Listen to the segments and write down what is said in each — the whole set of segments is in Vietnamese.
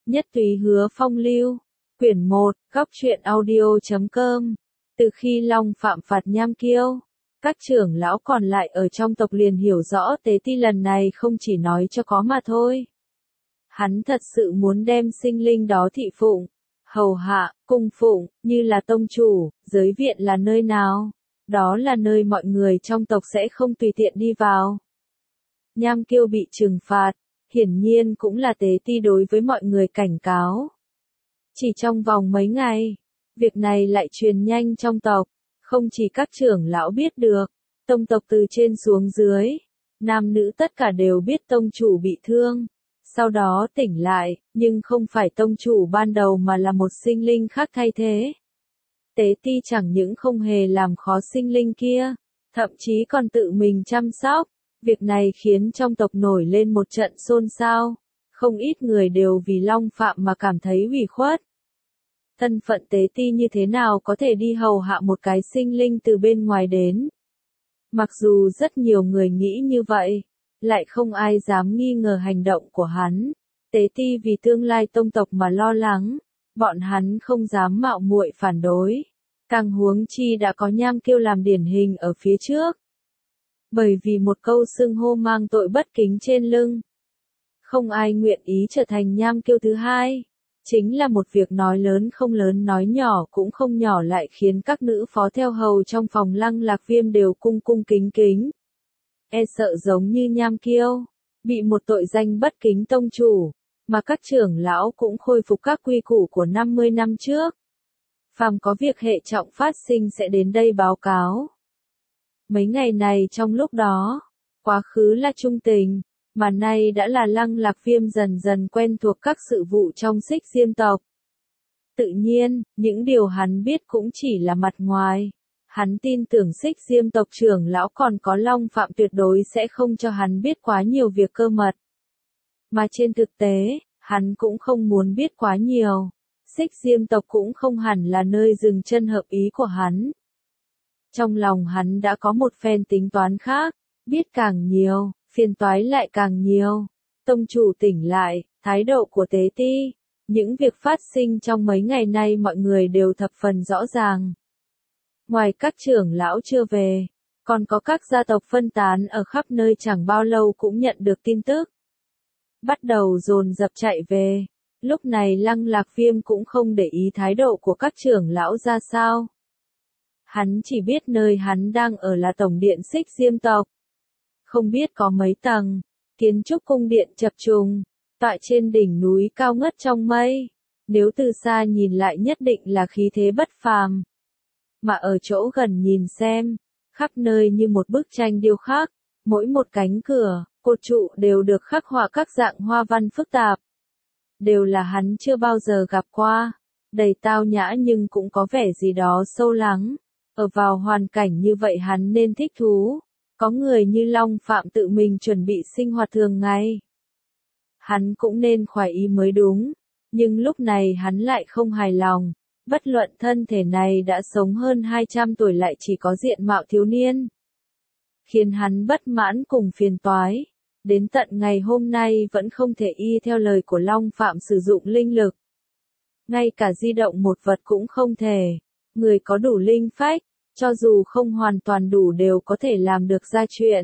Nhất Túy Hứa Phong Lưu, quyển 1, góc truyện audio.com. Từ khi Long Phạm phạt Nham Kiêu, các trưởng lão còn lại ở trong tộc liền hiểu rõ Tế Ti lần này không chỉ nói cho có mà thôi. Hắn thật sự muốn đem sinh linh đó thị phụng, hầu hạ, cung phụng, như là tông chủ, giới viện là nơi nào? Đó là nơi mọi người trong tộc sẽ không tùy tiện đi vào. Nham Kiêu bị trừng phạt, hiển nhiên cũng là Tế Ti đối với mọi người cảnh cáo. Chỉ trong vòng mấy ngày, việc này lại truyền nhanh trong tộc, không chỉ các trưởng lão biết được, tông tộc từ trên xuống dưới, nam nữ tất cả đều biết tông chủ bị thương, sau đó tỉnh lại, nhưng không phải tông chủ ban đầu mà là một sinh linh khác thay thế. Tế Ti chẳng những không hề làm khó sinh linh kia, thậm chí còn tự mình chăm sóc. Việc này khiến trong tộc nổi lên một trận xôn xao, không ít người đều vì Long Phạm mà cảm thấy ủy khuất. Thân phận Tế Ti như thế nào có thể đi hầu hạ một cái sinh linh từ bên ngoài đến? Mặc dù rất nhiều người nghĩ như vậy, lại không ai dám nghi ngờ hành động của hắn. Tế Ti vì tương lai tông tộc mà lo lắng, bọn hắn không dám mạo muội phản đối. Càng huống chi đã có Nham Kiêu làm điển hình ở phía trước. Bởi vì một câu xưng hô mang tội bất kính trên lưng. Không ai nguyện ý trở thành Nham Kiêu thứ hai. Chính là một việc nói lớn không lớn nói nhỏ cũng không nhỏ lại khiến các nữ phó theo hầu trong phòng Lăng Lạc Viêm đều cung cung kính kính. E sợ giống như Nham Kiêu, bị một tội danh bất kính tông chủ, mà các trưởng lão cũng khôi phục các quy củ của 50 năm trước. Phàm có việc hệ trọng phát sinh sẽ đến đây báo cáo. Mấy ngày này trong lúc đó, quá khứ là trung tình, mà nay đã là Lăng Lạc Viêm dần dần quen thuộc các sự vụ trong Xích Diêm tộc. Tự nhiên, những điều hắn biết cũng chỉ là mặt ngoài. Hắn tin tưởng Xích Diêm tộc trưởng lão còn có Long Phạm tuyệt đối sẽ không cho hắn biết quá nhiều việc cơ mật. Mà trên thực tế, hắn cũng không muốn biết quá nhiều. Xích Diêm tộc cũng không hẳn là nơi dừng chân hợp ý của hắn. Trong lòng hắn đã có một phen tính toán khác, biết càng nhiều, phiền toái lại càng nhiều. Tông chủ tỉnh lại, thái độ của Tế Ti, những việc phát sinh trong mấy ngày nay mọi người đều thập phần rõ ràng. Ngoài các trưởng lão chưa về, còn có các gia tộc phân tán ở khắp nơi chẳng bao lâu cũng nhận được tin tức. Bắt đầu dồn dập chạy về, lúc này Lăng Lạc Viêm cũng không để ý thái độ của các trưởng lão ra sao. Hắn chỉ biết nơi hắn đang ở là tổng điện Xích Diêm tộc. Không biết có mấy tầng, kiến trúc cung điện chập trùng, tọa trên đỉnh núi cao ngất trong mây. Nếu từ xa nhìn lại nhất định là khí thế bất phàm. Mà ở chỗ gần nhìn xem, khắp nơi như một bức tranh điêu khắc, mỗi một cánh cửa, cột trụ đều được khắc họa các dạng hoa văn phức tạp. Đều là hắn chưa bao giờ gặp qua, đầy tao nhã nhưng cũng có vẻ gì đó sâu lắng. Ở vào hoàn cảnh như vậy hắn nên thích thú, có người như Long Phạm tự mình chuẩn bị sinh hoạt thường ngày. Hắn cũng nên khoái ý mới đúng, nhưng lúc này hắn lại không hài lòng, bất luận thân thể này đã sống hơn 200 tuổi lại chỉ có diện mạo thiếu niên. Khiến hắn bất mãn cùng phiền toái, đến tận ngày hôm nay vẫn không thể y theo lời của Long Phạm sử dụng linh lực. Ngay cả di động một vật cũng không thể, người có đủ linh phách, cho dù không hoàn toàn đủ đều có thể làm được ra chuyện.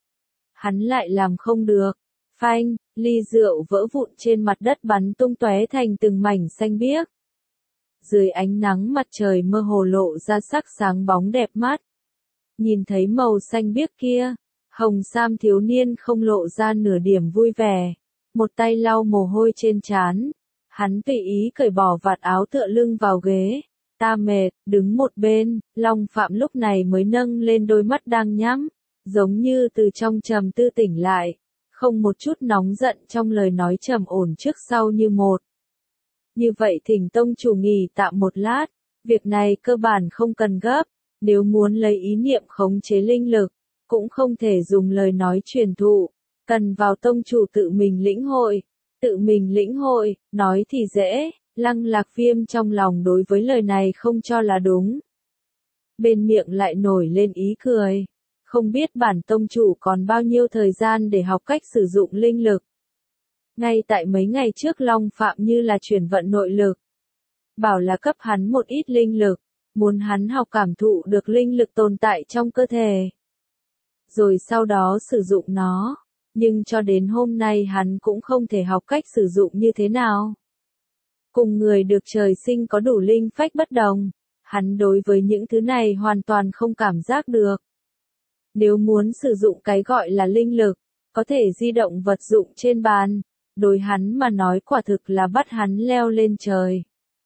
Hắn lại làm không được. Phanh, ly rượu vỡ vụn trên mặt đất bắn tung tóe thành từng mảnh xanh biếc. Dưới ánh nắng mặt trời mơ hồ lộ ra sắc sáng bóng đẹp mắt. Nhìn thấy màu xanh biếc kia, Hồng Sam thiếu niên không lộ ra nửa điểm vui vẻ. Một tay lau mồ hôi trên trán. Hắn tùy ý cởi bỏ vạt áo tựa lưng vào ghế. Ta mệt, đứng một bên, Long Phạm lúc này mới nâng lên đôi mắt đang nhắm, giống như từ trong trầm tư tỉnh lại, không một chút nóng giận trong lời nói trầm ổn trước sau như một. Như vậy thỉnh tông chủ nghỉ tạm một lát, việc này cơ bản không cần gấp, nếu muốn lấy ý niệm khống chế linh lực, cũng không thể dùng lời nói truyền thụ, cần vào tông chủ tự mình lĩnh hội. Tự mình lĩnh hội, nói thì dễ. Lăng Lạc Viêm trong lòng đối với lời này không cho là đúng. Bên miệng lại nổi lên ý cười. Không biết bản tông chủ còn bao nhiêu thời gian để học cách sử dụng linh lực. Ngay tại mấy ngày trước Long Phạm như là chuyển vận nội lực. Bảo là cấp hắn một ít linh lực, muốn hắn học cảm thụ được linh lực tồn tại trong cơ thể. Rồi sau đó sử dụng nó, nhưng cho đến hôm nay hắn cũng không thể học cách sử dụng như thế nào. Cùng người được trời sinh có đủ linh phách bất đồng, hắn đối với những thứ này hoàn toàn không cảm giác được. Nếu muốn sử dụng cái gọi là linh lực, có thể di động vật dụng trên bàn, đối hắn mà nói quả thực là bắt hắn leo lên trời.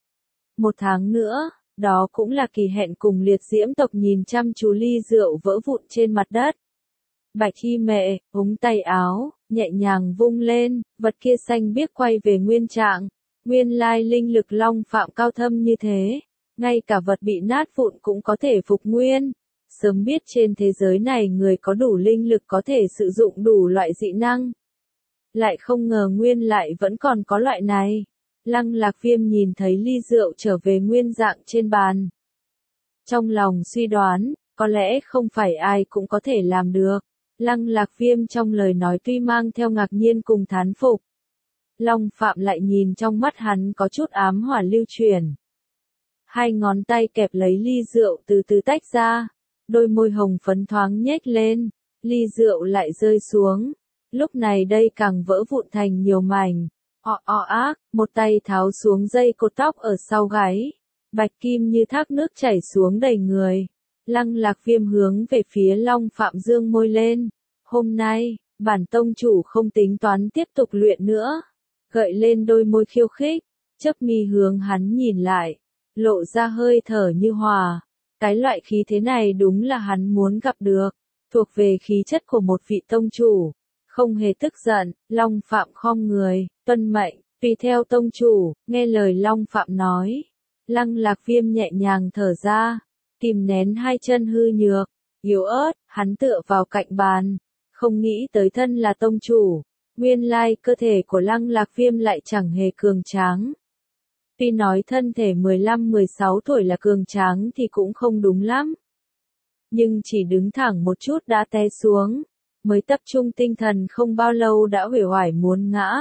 1 tháng nữa, đó cũng là kỳ hẹn cùng liệt diễm tộc nhìn chăm chú ly rượu vỡ vụn trên mặt đất. Bạch y mẹ, ống tay áo, nhẹ nhàng vung lên, vật kia xanh biếc quay về nguyên trạng. Nguyên lai linh lực Long Phạm cao thâm như thế, ngay cả vật bị nát vụn cũng có thể phục nguyên. Sớm biết trên thế giới này người có đủ linh lực có thể sử dụng đủ loại dị năng. Lại không ngờ nguyên lại vẫn còn có loại này. Lăng Lạc Viêm nhìn thấy ly rượu trở về nguyên dạng trên bàn. Trong lòng suy đoán, có lẽ không phải ai cũng có thể làm được. Lăng Lạc Viêm trong lời nói tuy mang theo ngạc nhiên cùng thán phục. Long Phạm lại nhìn trong mắt hắn có chút ám hỏa lưu chuyển. 2 ngón tay kẹp lấy ly rượu từ từ tách ra. Đôi môi hồng phấn thoáng nhếch lên. Ly rượu lại rơi xuống. Lúc này đây càng vỡ vụn thành nhiều mảnh. Ác, một tay tháo xuống dây cột tóc ở sau gáy. Bạch kim như thác nước chảy xuống đầy người. Lăng Lạc Viêm hướng về phía Long Phạm dương môi lên. Hôm nay, bản tông chủ không tính toán tiếp tục luyện nữa. Gợi lên đôi môi khiêu khích, chớp mi hướng hắn nhìn lại. Lộ ra hơi thở như hòa. Cái loại khí thế này đúng là hắn muốn gặp được. Thuộc về khí chất của một vị tông chủ. Không hề tức giận, Long Phạm khom người, tuân mệnh, tùy theo tông chủ, nghe lời Long Phạm nói. Lăng Lạc Viêm nhẹ nhàng thở ra, kìm nén 2 chân hư nhược, yếu ớt, hắn tựa vào cạnh bàn, không nghĩ tới thân là tông chủ. Nguyên lai cơ thể của Lăng Lạc Viêm lại chẳng hề cường tráng. Tuy nói thân thể 15-16 tuổi là cường tráng thì cũng không đúng lắm. Nhưng chỉ đứng thẳng một chút đã té xuống. Mới tập trung tinh thần không bao lâu đã uể oải muốn ngã.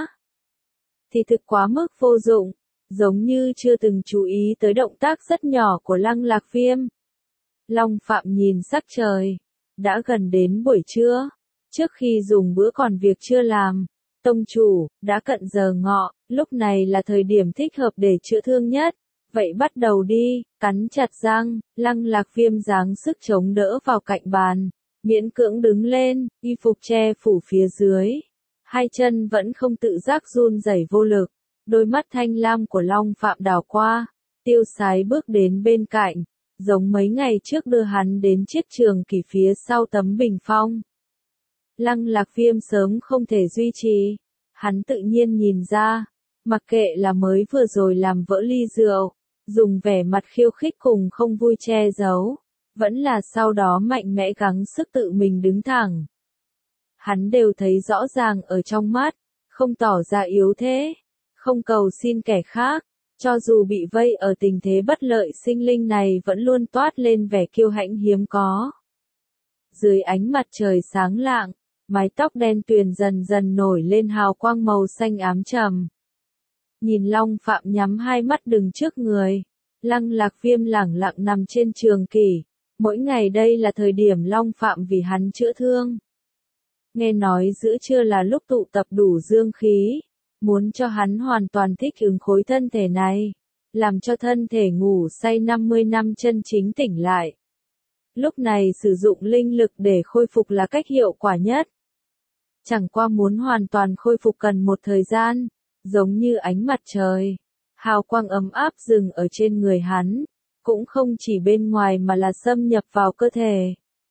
Thì thực quá mức vô dụng, giống như chưa từng chú ý tới động tác rất nhỏ của Lăng Lạc Viêm. Long Phạm nhìn sắc trời, đã gần đến buổi trưa, trước khi dùng bữa còn việc chưa làm. Tông chủ, đã cận giờ ngọ, lúc này là thời điểm thích hợp để chữa thương nhất. Vậy bắt đầu đi, cắn chặt răng, Lăng Lạc Viêm giáng sức chống đỡ vào cạnh bàn. Miễn cưỡng đứng lên, y phục che phủ phía dưới. 2 chân vẫn không tự giác run rẩy vô lực. Đôi mắt thanh lam của Long Phạm đảo qua. Tiêu Sái bước đến bên cạnh. Giống mấy ngày trước đưa hắn đến chiếc trường kỷ phía sau tấm bình phong. Lăng Lạc Viêm sớm không thể duy trì. Hắn tự nhiên nhìn ra. Mặc kệ là mới vừa rồi làm vỡ ly rượu. Dùng vẻ mặt khiêu khích cùng không vui che giấu. Vẫn là sau đó mạnh mẽ gắng sức tự mình đứng thẳng. Hắn đều thấy rõ ràng ở trong mắt, không tỏ ra yếu thế, không cầu xin kẻ khác, cho dù bị vây ở tình thế bất lợi sinh linh này vẫn luôn toát lên vẻ kiêu hãnh hiếm có. Dưới ánh mặt trời sáng lạng, mái tóc đen tuyền dần dần nổi lên hào quang màu xanh ám trầm. Nhìn Long Phạm nhắm 2 mắt đứng trước người, Lăng Lạc Viêm lẳng lặng nằm trên trường kỷ. Mỗi ngày đây là thời điểm Long Phạm vì hắn chữa thương. Nghe nói giữa trưa là lúc tụ tập đủ dương khí, muốn cho hắn hoàn toàn thích ứng khối thân thể này, làm cho thân thể ngủ say 50 năm chân chính tỉnh lại. Lúc này sử dụng linh lực để khôi phục là cách hiệu quả nhất. Chẳng qua muốn hoàn toàn khôi phục cần một thời gian, giống như ánh mặt trời, hào quang ấm áp dừng ở trên người hắn. Cũng không chỉ bên ngoài mà là xâm nhập vào cơ thể.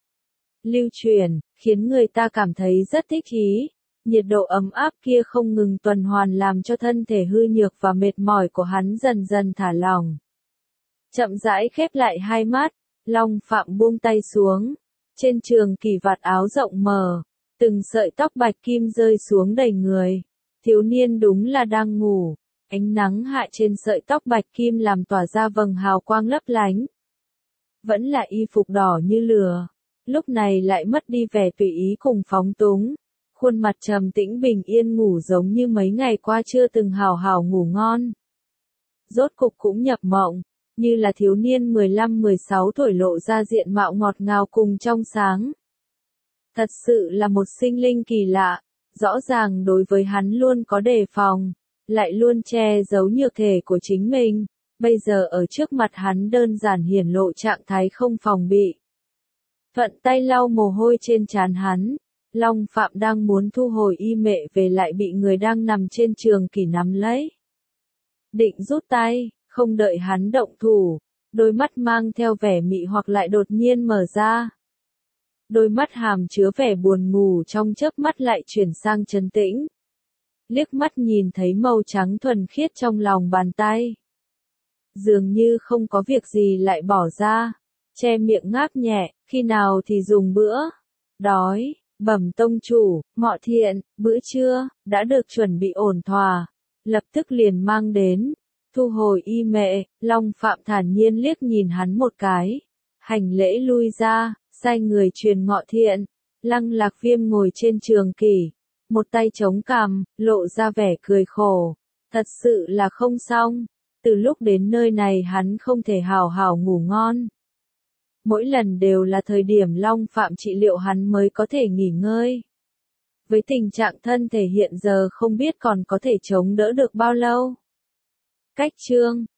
Lưu chuyển, khiến người ta cảm thấy rất thích ý. Nhiệt độ ấm áp kia không ngừng tuần hoàn làm cho thân thể hư nhược và mệt mỏi của hắn dần dần thả lỏng. Chậm rãi khép lại 2 mắt, Long Phạm buông tay xuống. Trên trường kỷ vạt áo rộng mở, từng sợi tóc bạch kim rơi xuống đầy người. Thiếu niên đúng là đang ngủ. Ánh nắng hạ trên sợi tóc bạch kim làm tỏa ra vầng hào quang lấp lánh. Vẫn là y phục đỏ như lửa, lúc này lại mất đi vẻ tùy ý cùng phóng túng. khuôn mặt trầm tĩnh bình yên ngủ giống như mấy ngày qua chưa từng hào hào ngủ ngon. Rốt cục cũng nhập mộng, như là thiếu niên 15-16 tuổi lộ ra diện mạo ngọt ngào cùng trong sáng. Thật sự là một sinh linh kỳ lạ, rõ ràng đối với hắn luôn có đề phòng, lại luôn che giấu nhược thể của chính mình, bây giờ ở trước mặt hắn đơn giản hiển lộ trạng thái không phòng bị. Thuận tay lau mồ hôi trên trán hắn, Long Phạm đang muốn thu hồi y mệ về lại bị người đang nằm trên trường kỷ nắm lấy. Định rút tay, không đợi hắn động thủ, đôi mắt mang theo vẻ mị hoặc lại đột nhiên mở ra. Đôi mắt hàm chứa vẻ buồn ngủ trong chớp mắt lại chuyển sang trấn tĩnh. Liếc mắt nhìn thấy màu trắng thuần khiết trong lòng bàn tay. Dường như không có việc gì lại bỏ ra, che miệng ngáp nhẹ, khi nào thì dùng bữa. Đói, bẩm tông chủ, Ngọ Thiện, bữa trưa, đã được chuẩn bị ổn thỏa. Lập tức liền mang đến. Thu hồi y mệ, Long Phạm thản nhiên liếc nhìn hắn một cái. Hành lễ lui ra, sai người truyền Ngọ Thiện. Lăng Lạc Viêm ngồi trên trường kỷ, một tay chống cằm, lộ ra vẻ cười khổ. Thật sự là không xong, từ lúc đến nơi này hắn không thể hào hào ngủ ngon. Mỗi lần đều là thời điểm Long Phạm trị liệu hắn mới có thể nghỉ ngơi. Với tình trạng thân thể hiện giờ không biết còn có thể chống đỡ được bao lâu. Cách chương